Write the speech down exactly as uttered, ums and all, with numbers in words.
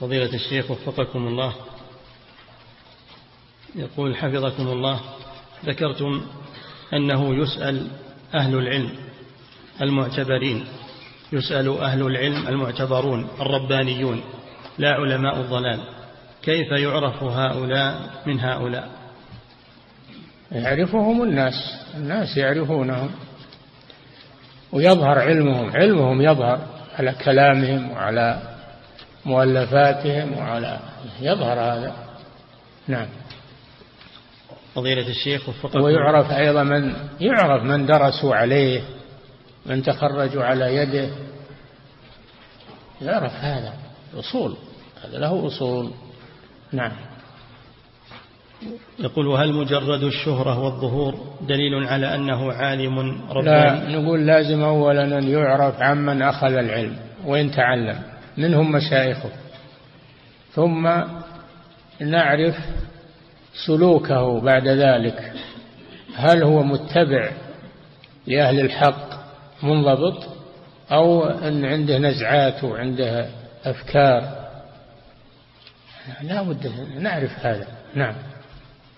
فضيلة الشيخ وفقكم الله، يقول حفظكم الله: ذكرتم أنه يسأل أهل العلم المعتبرين، يسأل أهل العلم المعتبرون الربانيون لا علماء الضلال، كيف يعرف هؤلاء من هؤلاء؟ يعرفهم الناس، الناس يعرفونهم ويظهر علمهم، علمهم يظهر على كلامهم وعلى مؤلفاتهم وعلى يظهر هذا. نعم. فضيلة الشيخ وفقكم. ويعرف أيضا من يعرف من درسوا عليه، من تخرجوا على يده، يعرف هذا أصول، هذا له أصول. نعم. يقول: وهل مجرد الشهرة والظهور دليل على أنه عالم رباني؟ لا، نقول لازم أولا أن يعرف عمن أخذ العلم وإن تعلم، منهم مشايخه، ثم نعرف سلوكه بعد ذلك، هل هو متبع لأهل الحق منضبط أو أن عنده نزعات وعنده أفكار، لا بد نعرف هذا. نعم.